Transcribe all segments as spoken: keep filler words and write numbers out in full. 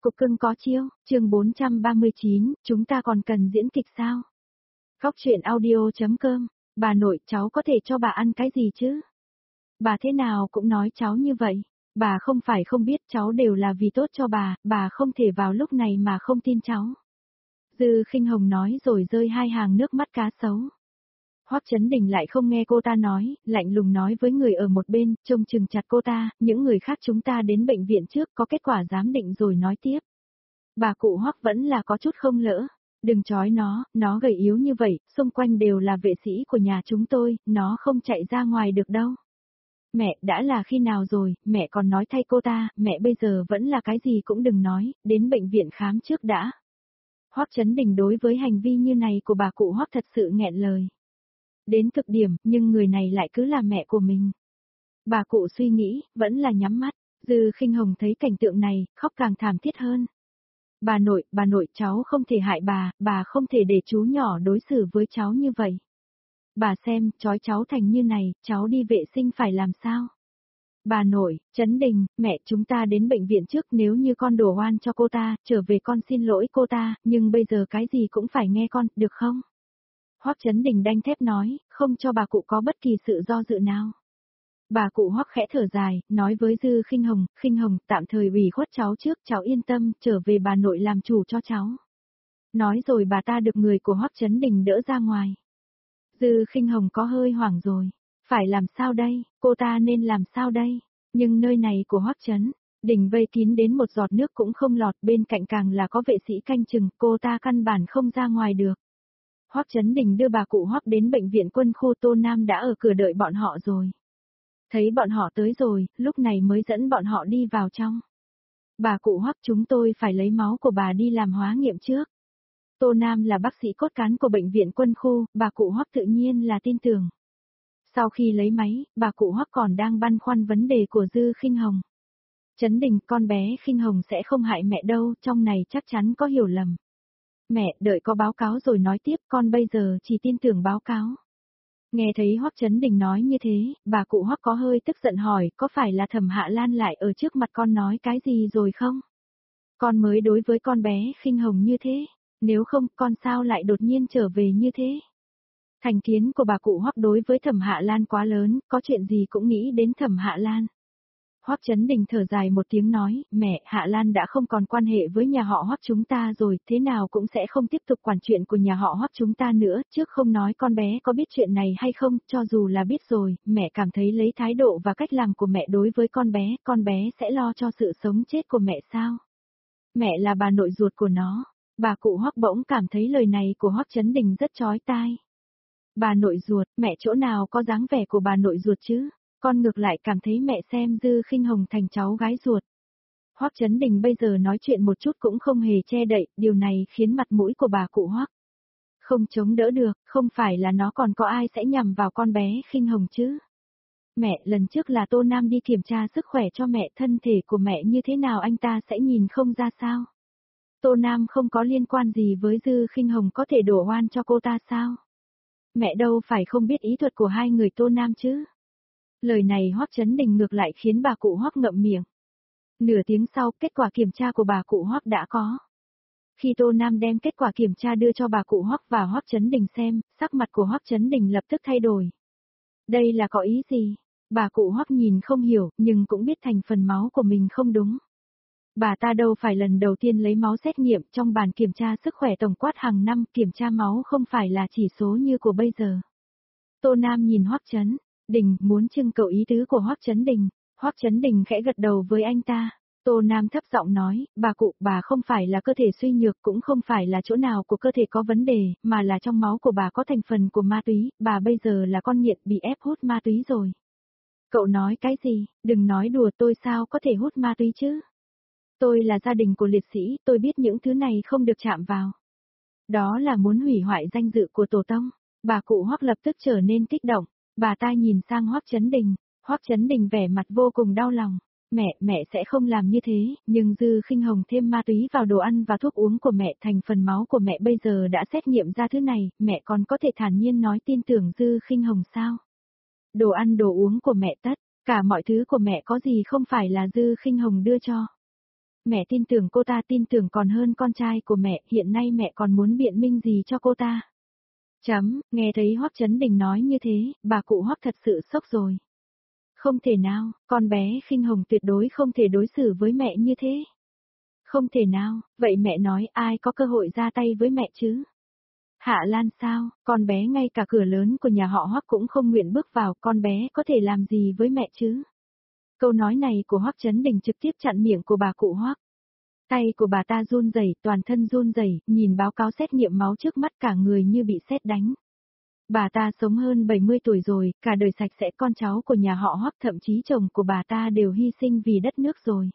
cục cưng có chiêu, chương bốn trăm ba mươi chín, chúng ta còn cần diễn kịch sao? Khóc chuyện audio.com, bà nội cháu có thể cho bà ăn cái gì chứ? Bà thế nào cũng nói cháu như vậy. Bà không phải không biết cháu đều là vì tốt cho bà, bà không thể vào lúc này mà không tin cháu. Dư Khinh Hồng nói rồi rơi hai hàng nước mắt cá sấu. Hoắc Chấn Đình lại không nghe cô ta nói, lạnh lùng nói với người ở một bên, trông chừng chặt cô ta, những người khác chúng ta đến bệnh viện trước có kết quả giám định rồi nói tiếp. Bà cụ Hoắc vẫn là có chút không lỡ. Đừng chói nó, nó gầy yếu như vậy, xung quanh đều là vệ sĩ của nhà chúng tôi, nó không chạy ra ngoài được đâu. Mẹ, đã là khi nào rồi, mẹ còn nói thay cô ta, mẹ bây giờ vẫn là cái gì cũng đừng nói, đến bệnh viện khám trước đã. Hoắc Chấn Đình đối với hành vi như này của bà cụ Hoắc thật sự nghẹn lời. Đến cực điểm, nhưng người này lại cứ là mẹ của mình. Bà cụ suy nghĩ, vẫn là nhắm mắt, Dư Khinh Hồng thấy cảnh tượng này, khóc càng thảm thiết hơn. Bà nội, bà nội cháu không thể hại bà, bà không thể để chú nhỏ đối xử với cháu như vậy. Bà xem, chói cháu thành như này, cháu đi vệ sinh phải làm sao? Bà nội, Chấn Đình, mẹ chúng ta đến bệnh viện trước nếu như con đổ oan cho cô ta, trở về con xin lỗi cô ta, nhưng bây giờ cái gì cũng phải nghe con, được không? Hoắc Chấn Đình đanh thép nói, không cho bà cụ có bất kỳ sự do dự nào. Bà cụ Hoắc khẽ thở dài, nói với Dư Khinh Hồng, Khinh Hồng, tạm thời ủy khuất cháu trước, cháu yên tâm, trở về bà nội làm chủ cho cháu. Nói rồi bà ta được người của Hoắc Chấn Đình đỡ ra ngoài. Dư Khinh Hồng có hơi hoảng rồi, phải làm sao đây, cô ta nên làm sao đây, nhưng nơi này của Hoắc Chấn Đình vây kín đến một giọt nước cũng không lọt, bên cạnh càng là có vệ sĩ canh chừng, cô ta căn bản không ra ngoài được. Hoắc Chấn Đình đưa bà cụ Hoắc đến bệnh viện quân khu, Tô Nam đã ở cửa đợi bọn họ rồi. Thấy bọn họ tới rồi, lúc này mới dẫn bọn họ đi vào trong. Bà cụ Hoắc, chúng tôi phải lấy máu của bà đi làm hóa nghiệm trước. Tô Nam là bác sĩ cốt cán của bệnh viện quân khu, bà cụ Hoắc tự nhiên là tin tưởng. Sau khi lấy máy, bà cụ Hoắc còn đang băn khoăn vấn đề của Dư Khinh Hồng. Chấn Đình, con bé Khinh Hồng sẽ không hại mẹ đâu, trong này chắc chắn có hiểu lầm. Mẹ, đợi có báo cáo rồi nói tiếp, con bây giờ chỉ tin tưởng báo cáo. Nghe thấy Hoắc Chấn Đình nói như thế, bà cụ Hoắc có hơi tức giận hỏi, có phải là Thẩm Hạ Lan lại ở trước mặt con nói cái gì rồi không? Con mới đối với con bé Khinh Hồng như thế, nếu không, con sao lại đột nhiên trở về như thế? Thành kiến của bà cụ Hoắc đối với Thẩm Hạ Lan quá lớn, có chuyện gì cũng nghĩ đến Thẩm Hạ Lan. Hoắc Chấn Đình thở dài một tiếng nói, mẹ, Hạ Lan đã không còn quan hệ với nhà họ Hoắc chúng ta rồi, thế nào cũng sẽ không tiếp tục quản chuyện của nhà họ Hoắc chúng ta nữa, trước không nói con bé có biết chuyện này hay không, cho dù là biết rồi, mẹ cảm thấy lấy thái độ và cách làm của mẹ đối với con bé, con bé sẽ lo cho sự sống chết của mẹ sao? Mẹ là bà nội ruột của nó. Bà cụ Hoắc bỗng cảm thấy lời này của Hoắc Chấn Đình rất chói tai. Bà nội ruột, mẹ chỗ nào có dáng vẻ của bà nội ruột chứ? Con ngược lại cảm thấy mẹ xem Dư Khinh Hồng thành cháu gái ruột. Hoắc Chấn Đình bây giờ nói chuyện một chút cũng không hề che đậy, điều này khiến mặt mũi của bà cụ Hoắc không chống đỡ được, không phải là nó còn có ai sẽ nhằm vào con bé Khinh Hồng chứ? Mẹ, lần trước là Tô Nam đi kiểm tra sức khỏe cho mẹ, thân thể của mẹ như thế nào anh ta sẽ nhìn không ra sao? Tô Nam không có liên quan gì với Dư Khinh Hồng, có thể đổ oan cho cô ta sao? Mẹ đâu phải không biết ý thuật của hai người Tô Nam chứ? Lời này Hoắc Chấn Đình ngược lại khiến bà cụ Hoắc ngậm miệng. Nửa tiếng sau, kết quả kiểm tra của bà cụ Hoắc đã có. Khi Tô Nam đem kết quả kiểm tra đưa cho bà cụ Hoắc và Hoắc Chấn Đình xem, sắc mặt của Hoắc Chấn Đình lập tức thay đổi. Đây là có ý gì? Bà cụ Hoắc nhìn không hiểu, nhưng cũng biết thành phần máu của mình không đúng. Bà ta đâu phải lần đầu tiên lấy máu xét nghiệm, trong bản kiểm tra sức khỏe tổng quát hàng năm, kiểm tra máu không phải là chỉ số như của bây giờ. Tô Nam nhìn Hoắc Chấn Đình, muốn trưng cầu ý tứ của Hoắc Chấn Đình. Hoắc Chấn Đình khẽ gật đầu với anh ta. Tô Nam thấp giọng nói, bà cụ, bà không phải là cơ thể suy nhược, cũng không phải là chỗ nào của cơ thể có vấn đề, mà là trong máu của bà có thành phần của ma túy, bà bây giờ là con nghiện bị ép hút ma túy rồi. Cậu nói cái gì, đừng nói đùa, tôi sao có thể hút ma túy chứ? Tôi là gia đình của liệt sĩ, tôi biết những thứ này không được chạm vào. Đó là muốn hủy hoại danh dự của tổ tông. Bà cụ Hoắc lập tức trở nên kích động, bà ta nhìn sang Hoắc Chấn Đình, Hoắc Chấn Đình vẻ mặt vô cùng đau lòng. Mẹ, mẹ sẽ không làm như thế, nhưng Dư Khinh Hồng thêm ma túy vào đồ ăn và thuốc uống của mẹ, thành phần máu của mẹ bây giờ đã xét nghiệm ra thứ này, mẹ còn có thể thản nhiên nói tin tưởng Dư Khinh Hồng sao? Đồ ăn đồ uống của mẹ tất, cả mọi thứ của mẹ có gì không phải là Dư Khinh Hồng đưa cho. Mẹ tin tưởng cô ta, tin tưởng còn hơn con trai của mẹ, hiện nay mẹ còn muốn biện minh gì cho cô ta. Chấm, nghe thấy Hoắc Chấn Đình nói như thế, bà cụ Hoắc thật sự sốc rồi. Không thể nào, con bé Khinh Hồng tuyệt đối không thể đối xử với mẹ như thế. Không thể nào, vậy mẹ nói ai có cơ hội ra tay với mẹ chứ? Hạ Lan sao, con bé ngay cả cửa lớn của nhà họ Hoắc cũng không nguyện bước vào, con bé có thể làm gì với mẹ chứ? Câu nói này của Hoắc Chấn Đình trực tiếp chặn miệng của bà cụ Hoắc. Tay của bà ta run rẩy, toàn thân run rẩy, nhìn báo cáo xét nghiệm máu trước mắt cả người như bị sét đánh. Bà ta sống hơn bảy mươi tuổi rồi, cả đời sạch sẽ, con cháu của nhà họ Hoắc thậm chí chồng của bà ta đều hy sinh vì đất nước rồi.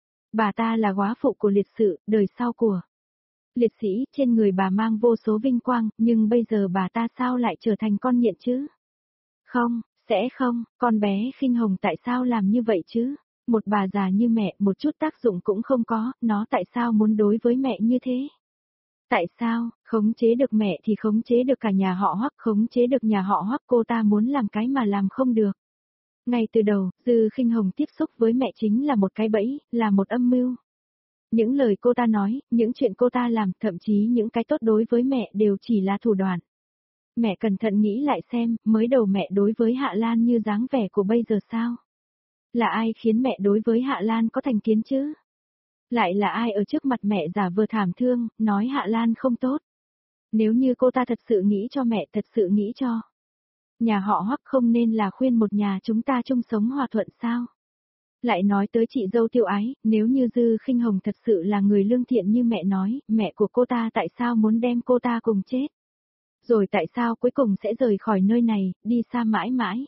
Bà ta là góa phụ của liệt sự, đời sau của liệt sĩ, trên người bà mang vô số vinh quang, nhưng bây giờ bà ta sao lại trở thành con nghiện chứ? Không, sẽ không, con bé Khinh Hồng tại sao làm như vậy chứ? Một bà già như mẹ, một chút tác dụng cũng không có, nó tại sao muốn đối với mẹ như thế? Tại sao, khống chế được mẹ thì khống chế được cả nhà họ Hoắc, khống chế được nhà họ Hoắc, cô ta muốn làm cái mà làm không được. Ngay từ đầu, Dư Khinh Hồng tiếp xúc với mẹ chính là một cái bẫy, là một âm mưu. Những lời cô ta nói, những chuyện cô ta làm, thậm chí những cái tốt đối với mẹ đều chỉ là thủ đoạn. Mẹ cẩn thận nghĩ lại xem, mới đầu mẹ đối với Hạ Lan như dáng vẻ của bây giờ sao? Là ai khiến mẹ đối với Hạ Lan có thành kiến chứ? Lại là ai ở trước mặt mẹ giả vờ thảm thương, nói Hạ Lan không tốt? Nếu như cô ta thật sự nghĩ cho mẹ, thật sự nghĩ cho nhà họ Hoắc, không nên là khuyên một nhà chúng ta chung sống hòa thuận sao? Lại nói tới chị dâu Tiêu Ái, nếu như Dư Khinh Hồng thật sự là người lương thiện như mẹ nói, mẹ của cô ta tại sao muốn đem cô ta cùng chết? Rồi tại sao cuối cùng sẽ rời khỏi nơi này, đi xa mãi mãi?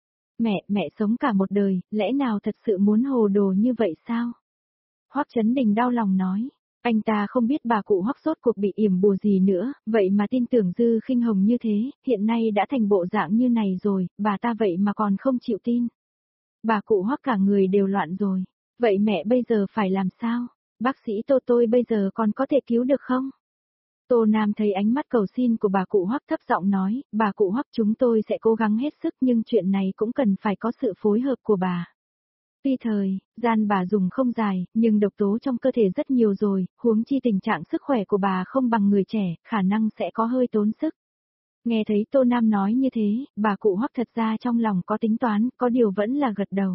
Mẹ, mẹ sống cả một đời, lẽ nào thật sự muốn hồ đồ như vậy sao? Hoắc Chấn Đình đau lòng nói, anh ta không biết bà cụ Hoắc rốt cuộc bị yểm bùa gì nữa, vậy mà tin tưởng Dư Khinh Hồng như thế, hiện nay đã thành bộ dạng như này rồi, bà ta vậy mà còn không chịu tin. Bà cụ Hoắc cả người đều loạn rồi, vậy mẹ bây giờ phải làm sao? Bác sĩ Tô, tôi bây giờ còn có thể cứu được không? Tô Nam thấy ánh mắt cầu xin của bà cụ Hoắc, thấp giọng nói, bà cụ Hoắc, chúng tôi sẽ cố gắng hết sức, nhưng chuyện này cũng cần phải có sự phối hợp của bà. Tuy thời, gian bà dùng không dài, nhưng độc tố trong cơ thể rất nhiều rồi, huống chi tình trạng sức khỏe của bà không bằng người trẻ, khả năng sẽ có hơi tốn sức. Nghe thấy Tô Nam nói như thế, bà cụ Hoắc thật ra trong lòng có tính toán, có điều vẫn là gật đầu.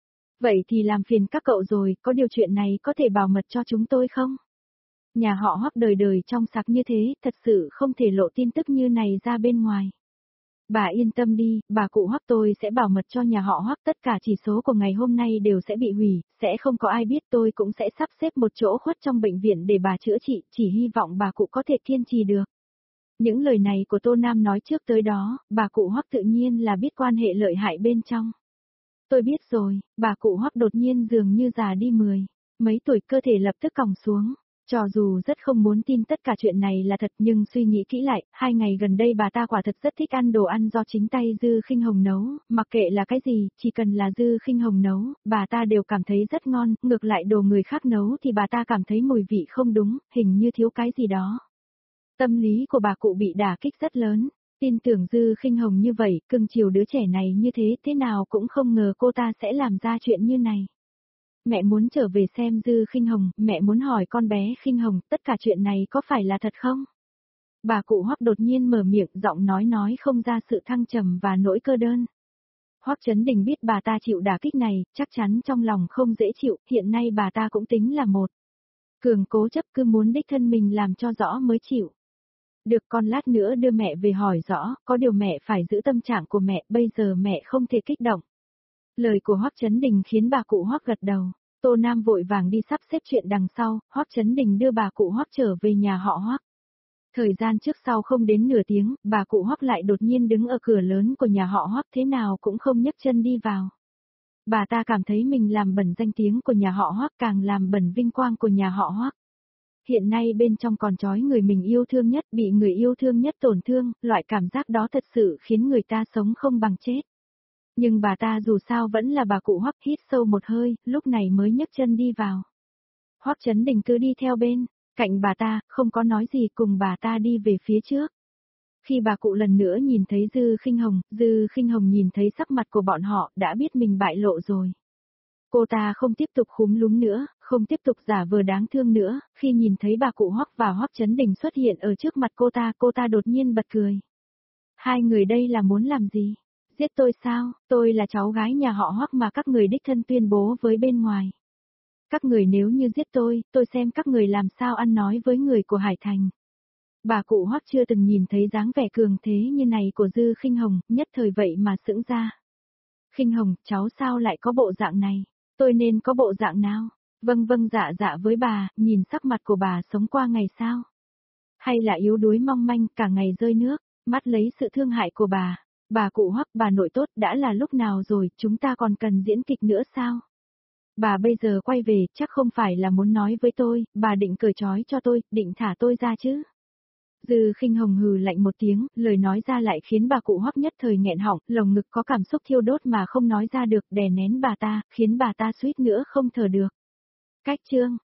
Vậy thì làm phiền các cậu rồi, có điều chuyện này có thể bảo mật cho chúng tôi không? Nhà họ Hoắc đời đời trong sạch như thế, thật sự không thể lộ tin tức như này ra bên ngoài. Bà yên tâm đi, bà cụ Hoắc, tôi sẽ bảo mật cho nhà họ Hoắc, tất cả chỉ số của ngày hôm nay đều sẽ bị hủy, sẽ không có ai biết, tôi cũng sẽ sắp xếp một chỗ khuất trong bệnh viện để bà chữa trị, chỉ hy vọng bà cụ có thể kiên trì được. Những lời này của Tô Nam nói trước tới đó, bà cụ Hoắc tự nhiên là biết quan hệ lợi hại bên trong. Tôi biết rồi, bà cụ Hoắc đột nhiên dường như già đi mười, mấy tuổi, cơ thể lập tức còng xuống. Cho dù rất không muốn tin tất cả chuyện này là thật, nhưng suy nghĩ kỹ lại, hai ngày gần đây bà ta quả thật rất thích ăn đồ ăn do chính tay Dư Khinh Hồng nấu, mặc kệ là cái gì, chỉ cần là Dư Khinh Hồng nấu, bà ta đều cảm thấy rất ngon, ngược lại đồ người khác nấu thì bà ta cảm thấy mùi vị không đúng, hình như thiếu cái gì đó. Tâm lý của bà cụ bị đả kích rất lớn, tin tưởng Dư Khinh Hồng như vậy, cưng chiều đứa trẻ này như thế, thế nào cũng không ngờ cô ta sẽ làm ra chuyện như này. Mẹ muốn trở về xem Dư Khinh Hồng, mẹ muốn hỏi con bé Khinh Hồng, tất cả chuyện này có phải là thật không? Bà cụ Hoắc đột nhiên mở miệng, giọng nói nói không ra sự thăng trầm và nỗi cơ đơn. Hoắc Chấn Đình biết bà ta chịu đả kích này, chắc chắn trong lòng không dễ chịu, hiện nay bà ta cũng tính là một cường cố chấp, cứ muốn đích thân mình làm cho rõ mới chịu. Được, con lát nữa đưa mẹ về hỏi rõ, có điều mẹ phải giữ tâm trạng của mẹ, bây giờ mẹ không thể kích động. Lời của Hoắc Chấn Đình khiến bà cụ Hoắc gật đầu. Tô Nam vội vàng đi sắp xếp chuyện đằng sau, Hoắc Chấn Đình đưa bà cụ Hoắc trở về nhà họ Hoắc. Thời gian trước sau không đến nửa tiếng, bà cụ Hoắc lại đột nhiên đứng ở cửa lớn của nhà họ Hoắc, thế nào cũng không nhấc chân đi vào. Bà ta cảm thấy mình làm bẩn danh tiếng của nhà họ Hoắc, càng làm bẩn vinh quang của nhà họ Hoắc. Hiện nay bên trong còn trói người mình yêu thương nhất, bị người yêu thương nhất tổn thương, loại cảm giác đó thật sự khiến người ta sống không bằng chết. Nhưng bà ta dù sao vẫn là bà cụ Hoắc, hít sâu một hơi, lúc này mới nhấc chân đi vào. Hoắc Chấn Đình cứ đi theo bên cạnh bà ta, không có nói gì, cùng bà ta đi về phía trước. Khi bà cụ lần nữa nhìn thấy Dư Khinh Hồng, Dư Khinh Hồng nhìn thấy sắc mặt của bọn họ, đã biết mình bại lộ rồi. Cô ta không tiếp tục khúm núm nữa, không không tiếp tục giả vờ đáng thương nữa, khi nhìn thấy bà cụ Hoắc và Hoắc Chấn Đình xuất hiện ở trước mặt cô ta, cô ta đột nhiên bật cười. Hai người đây là muốn làm gì? Giết tôi sao? Tôi là cháu gái nhà họ Hoắc mà các người đích thân tuyên bố với bên ngoài. Các người nếu như giết tôi, tôi xem các người làm sao ăn nói với người của Hải Thành. Bà cụ Hoắc chưa từng nhìn thấy dáng vẻ cường thế như này của Dư Khinh Hồng, nhất thời vậy mà sững ra. Khinh Hồng, cháu sao lại có bộ dạng này? Tôi nên có bộ dạng nào? Vâng vâng dạ dạ với bà, nhìn sắc mặt của bà sống qua ngày sao? Hay là yếu đuối mong manh cả ngày rơi nước, mắt lấy sự thương hại của bà. Bà cụ Hoắc, bà nội tốt, đã là lúc nào rồi, chúng ta còn cần diễn kịch nữa sao? Bà bây giờ quay về, chắc không phải là muốn nói với tôi, bà định cởi trói cho tôi, định thả tôi ra chứ? Dư Khinh Hồng hừ lạnh một tiếng, lời nói ra lại khiến bà cụ Hoắc nhất thời nghẹn họng, lồng ngực có cảm xúc thiêu đốt mà không nói ra được, đè nén bà ta, khiến bà ta suýt nữa không thở được. Cách chương